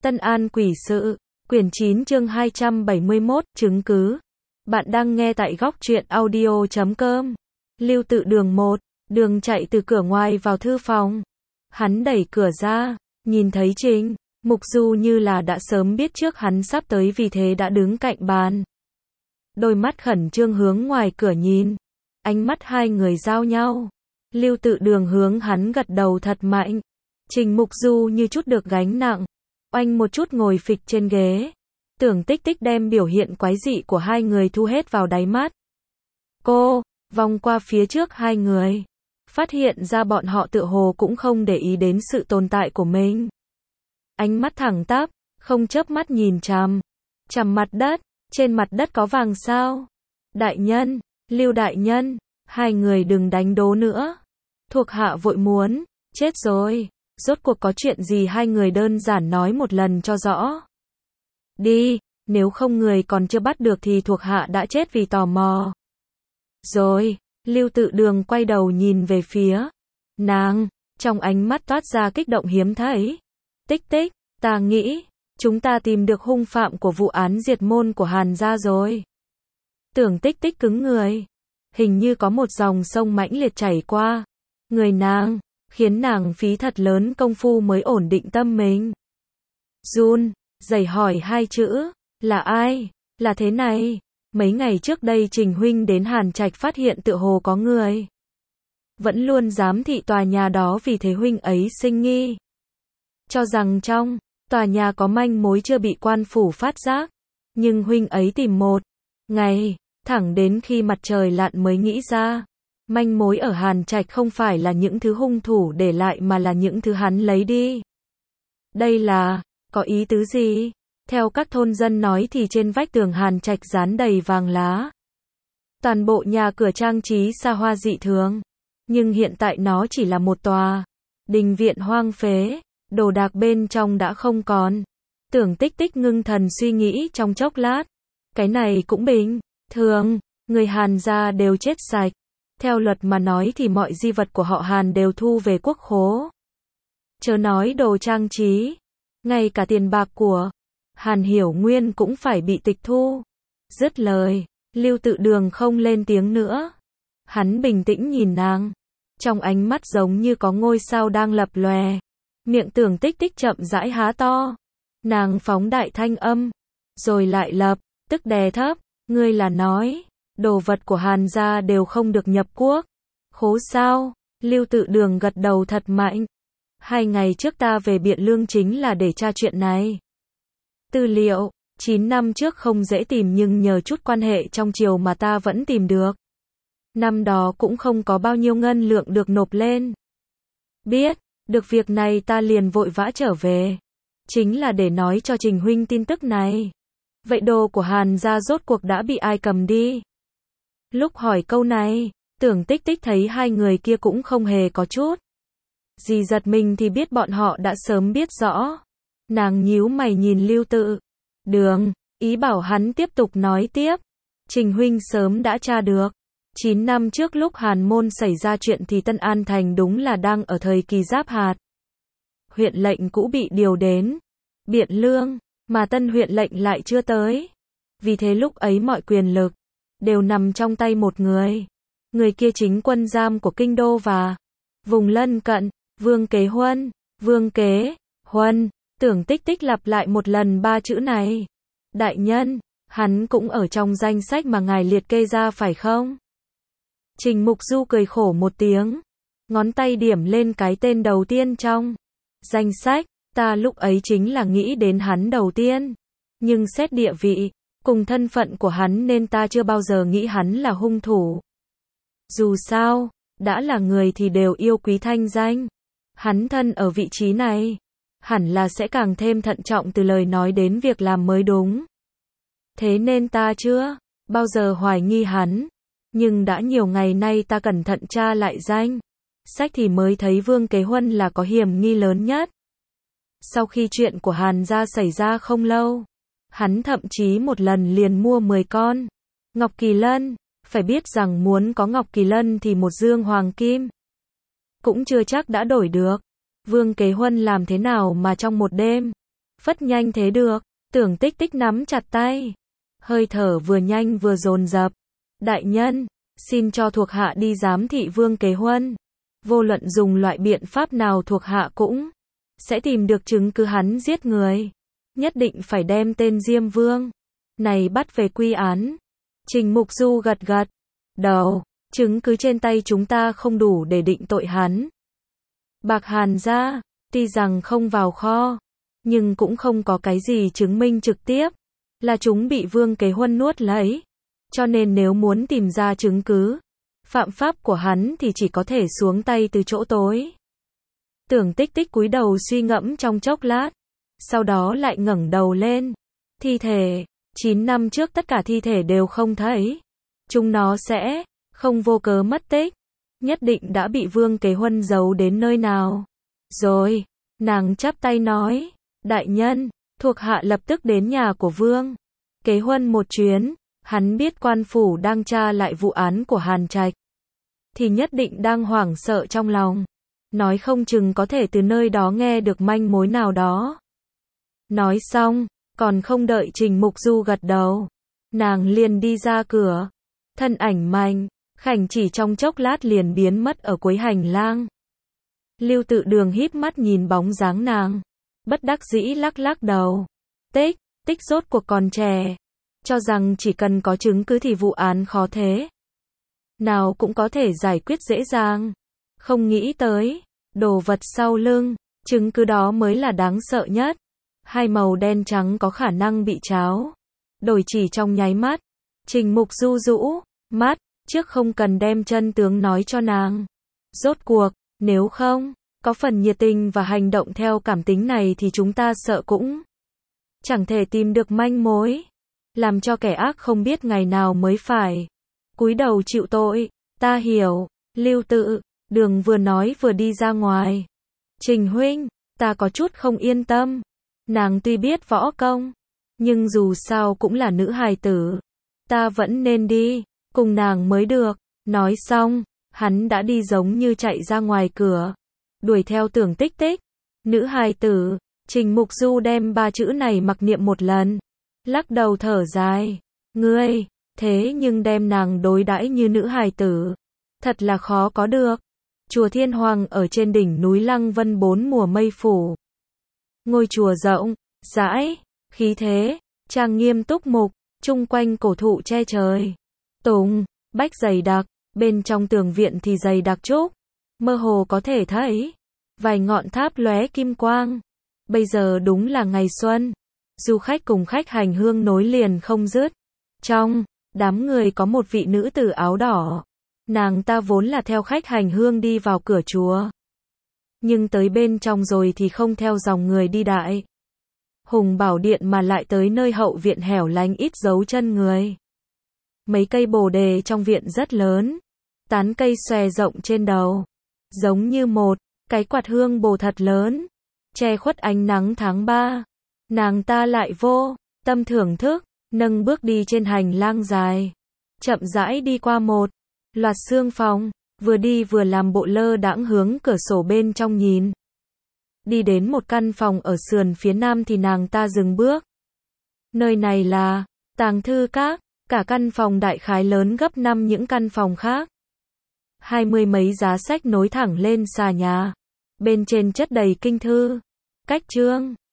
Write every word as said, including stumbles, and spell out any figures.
Tân An quỷ sự, quyển chín chương hai trăm bảy mươi mốt, chứng cứ. Bạn đang nghe tại góc truyện audio chấm com. Lưu Tự Đường một, Đường chạy từ cửa ngoài vào thư phòng. Hắn đẩy cửa ra, nhìn thấy Trình Mục Du như là đã sớm biết trước hắn sắp tới vì thế đã đứng cạnh bàn. Đôi mắt khẩn trương hướng ngoài cửa nhìn. Ánh mắt hai người giao nhau. Lưu Tự Đường hướng hắn gật đầu thật mạnh. Trình Mục Du như chút được gánh nặng. Oanh một chút ngồi phịch trên ghế. Tưởng Tích Tích đem biểu hiện quái dị của hai người thu hết vào đáy mắt. Cô, vòng qua phía trước hai người. Phát hiện ra bọn họ tựa hồ cũng không để ý đến sự tồn tại của mình. Ánh mắt thẳng tắp, không chớp mắt nhìn chằm. Chằm mặt đất, trên mặt đất có vàng sao? Đại nhân, Lưu đại nhân, hai người đừng đánh đố nữa. Thuộc hạ vội muốn, chết rồi. Rốt cuộc có chuyện gì hai người đơn giản nói một lần cho rõ. Đi, nếu không người còn chưa bắt được thì thuộc hạ đã chết vì tò mò. Rồi, Lưu Tự Đường quay đầu nhìn về phía nàng, trong ánh mắt toát ra kích động hiếm thấy. Tích Tích, ta nghĩ, chúng ta tìm được hung phạm của vụ án diệt môn của Hàn gia rồi. Tưởng Tích Tích cứng người, hình như có một dòng sông mãnh liệt chảy qua người nàng, khiến nàng phí thật lớn công phu mới ổn định tâm mình. Run rẩy hỏi hai chữ, là ai? Là thế này, mấy ngày trước đây Trình huynh đến Hàn Trạch phát hiện tựa hồ có người vẫn luôn giám thị tòa nhà đó, vì thế huynh ấy sinh nghi, cho rằng trong tòa nhà có manh mối chưa bị quan phủ phát giác, nhưng huynh ấy tìm một ngày, thẳng đến khi mặt trời lặn mới nghĩ ra, manh mối ở Hàn Trạch không phải là những thứ hung thủ để lại mà là những thứ hắn lấy đi. Đây là, có ý tứ gì? Theo các thôn dân nói thì trên vách tường Hàn Trạch dán đầy vàng lá. Toàn bộ nhà cửa trang trí xa hoa dị thường. Nhưng hiện tại nó chỉ là một tòa đình viện hoang phế, đồ đạc bên trong đã không còn. Tưởng Tích Tích ngưng thần suy nghĩ trong chốc lát. Cái này cũng bình thường, người Hàn gia đều chết sạch. Theo luật mà nói thì mọi di vật của họ Hàn đều thu về quốc khố. Chớ nói đồ trang trí, ngay cả tiền bạc của Hàn Hiểu Nguyên cũng phải bị tịch thu. Dứt lời, Lưu Tự Đường không lên tiếng nữa. Hắn bình tĩnh nhìn nàng, trong ánh mắt giống như có ngôi sao đang lập lòe. Miệng Tưởng Tích Tích chậm rãi há to. Nàng phóng đại thanh âm, rồi lại lập tức đè thấp, ngươi là nói đồ vật của Hàn gia đều không được nhập quốc khố sao? Lưu Tự Đường gật đầu thật mạnh. Hai ngày trước ta về Biện Lương chính là để tra chuyện này. Tư liệu, chín năm trước không dễ tìm nhưng nhờ chút quan hệ trong triều mà ta vẫn tìm được. Năm đó cũng không có bao nhiêu ngân lượng được nộp lên. Biết được việc này ta liền vội vã trở về. Chính là để nói cho Trình huynh tin tức này. Vậy đồ của Hàn gia rốt cuộc đã bị ai cầm đi? Lúc hỏi câu này, Tưởng Tích Tích thấy hai người kia cũng không hề có chút gì giật mình thì biết bọn họ đã sớm biết rõ. Nàng nhíu mày nhìn Lưu Tự Đường, ý bảo hắn tiếp tục nói tiếp. Trình huynh sớm đã tra được. chín năm trước lúc Hàn môn xảy ra chuyện thì Tân An Thành đúng là đang ở thời kỳ giáp hạt. Huyện lệnh cũ bị điều đến Biện Lương, mà tân huyện lệnh lại chưa tới. Vì thế lúc ấy mọi quyền lực đều nằm trong tay một người. Người kia chính quân giam của kinh đô và vùng lân cận, Vương Kế Huân. Vương Kế Huân, Tưởng Tích Tích lặp lại một lần ba chữ này. Đại nhân, hắn cũng ở trong danh sách mà ngài liệt kê ra phải không? Trình Mục Du cười khổ một tiếng, ngón tay điểm lên cái tên đầu tiên trong danh sách. Ta lúc ấy chính là nghĩ đến hắn đầu tiên, nhưng xét địa vị cùng thân phận của hắn nên ta chưa bao giờ nghĩ hắn là hung thủ. Dù sao, đã là người thì đều yêu quý thanh danh. Hắn thân ở vị trí này, hẳn là sẽ càng thêm thận trọng từ lời nói đến việc làm mới đúng. Thế nên ta chưa bao giờ hoài nghi hắn. Nhưng đã nhiều ngày nay ta cẩn thận tra lại danh sách thì mới thấy Vương Kế Huân là có hiểm nghi lớn nhất. Sau khi chuyện của Hàn gia xảy ra không lâu, hắn thậm chí một lần liền mua mười con ngọc kỳ lân. Phải biết rằng muốn có ngọc kỳ lân thì một dương hoàng kim cũng chưa chắc đã đổi được. Vương Kế Huân làm thế nào mà trong một đêm Phất nhanh thế được, Tưởng Tích Tích nắm chặt tay. Hơi thở vừa nhanh vừa dồn dập. Đại nhân, xin cho thuộc hạ đi giám thị Vương Kế Huân. Vô luận dùng loại biện pháp nào thuộc hạ cũng sẽ tìm được chứng cứ hắn giết người. Nhất định phải đem tên Diêm Vương này bắt về quy án. Trình Mục Du gật gật đầu, chứng cứ trên tay chúng ta không đủ để định tội hắn. Bạc Hàn gia, tuy rằng không vào kho, nhưng cũng không có cái gì chứng minh trực tiếp là chúng bị Vương Kế Huân nuốt lấy. Cho nên nếu muốn tìm ra chứng cứ phạm pháp của hắn thì chỉ có thể xuống tay từ chỗ tối. Tưởng Tích Tích cúi đầu suy ngẫm trong chốc lát, sau đó lại ngẩng đầu lên. Thi thể, chín năm trước tất cả thi thể đều không thấy. Chúng nó sẽ không vô cớ mất tích, nhất định đã bị Vương Kế Huân giấu đến nơi nào. Rồi, nàng chắp tay nói, đại nhân, thuộc hạ lập tức đến nhà của Vương Kế Huân một chuyến. Hắn biết quan phủ đang tra lại vụ án của Hàn Trạch, thì nhất định đang hoảng sợ trong lòng. Nói không chừng có thể từ nơi đó nghe được manh mối nào đó. Nói xong, còn không đợi Trình Mục Du gật đầu, nàng liền đi ra cửa. Thân ảnh mạnh, khảnh chỉ trong chốc lát liền biến mất ở cuối hành lang. Lưu Tự Đường híp mắt nhìn bóng dáng nàng, bất đắc dĩ lắc lắc đầu. Tích, Tích rốt cuộc còn trẻ, cho rằng chỉ cần có chứng cứ thì vụ án khó thế nào cũng có thể giải quyết dễ dàng. Không nghĩ tới, đồ vật sau lưng, chứng cứ đó mới là đáng sợ nhất. Hai màu đen trắng có khả năng bị tráo đổi chỉ trong nháy mắt. Trình Mục Du rũ mắt, trước không cần đem chân tướng nói cho nàng. Rốt cuộc, nếu không có phần nhiệt tình và hành động theo cảm tính này thì chúng ta sợ cũng chẳng thể tìm được manh mối, làm cho kẻ ác không biết ngày nào mới phải cúi đầu chịu tội. Ta hiểu. Lưu Tự Đường vừa nói vừa đi ra ngoài. Trình huynh, ta có chút không yên tâm. Nàng tuy biết võ công, nhưng dù sao cũng là nữ hài tử, ta vẫn nên đi cùng nàng mới được. Nói xong, hắn đã đi giống như chạy ra ngoài cửa, đuổi theo Tưởng Tích Tích. Nữ hài tử. Trình Mục Du đem ba chữ này mặc niệm một lần, lắc đầu thở dài. Ngươi, thế nhưng đem nàng đối đãi như nữ hài tử, thật là khó có được. Chùa Thiên Hoàng ở trên đỉnh núi Lăng Vân bốn mùa mây phủ. Ngôi chùa rộng, rãi, khí thế, trang nghiêm túc mục, chung quanh cổ thụ che trời. Tùng, bách dày đặc, bên trong tường viện thì dày đặc trúc, mơ hồ có thể thấy vài ngọn tháp lóe kim quang. Bây giờ đúng là ngày xuân, du khách cùng khách hành hương nối liền không dứt. Trong đám người có một vị nữ tử áo đỏ. Nàng ta vốn là theo khách hành hương đi vào cửa chùa, nhưng tới bên trong rồi thì không theo dòng người đi đại Hùng Bảo Điện mà lại tới nơi hậu viện hẻo lánh ít dấu chân người. Mấy cây bồ đề trong viện rất lớn, tán cây xòe rộng trên đầu, giống như một cái quạt hương bồ thật lớn, che khuất ánh nắng tháng ba. Nàng ta lại vô tâm thưởng thức, nâng bước đi trên hành lang dài, chậm rãi đi qua một loạt xương phòng, vừa đi vừa làm bộ lơ đãng hướng cửa sổ bên trong nhìn. Đi đến một căn phòng ở sườn phía nam thì nàng ta dừng bước. Nơi này là tàng thư các, cả căn phòng đại khái lớn gấp năm những căn phòng khác. Hai mươi mấy giá sách nối thẳng lên xà nhà, bên trên chất đầy kinh thư, cách chương.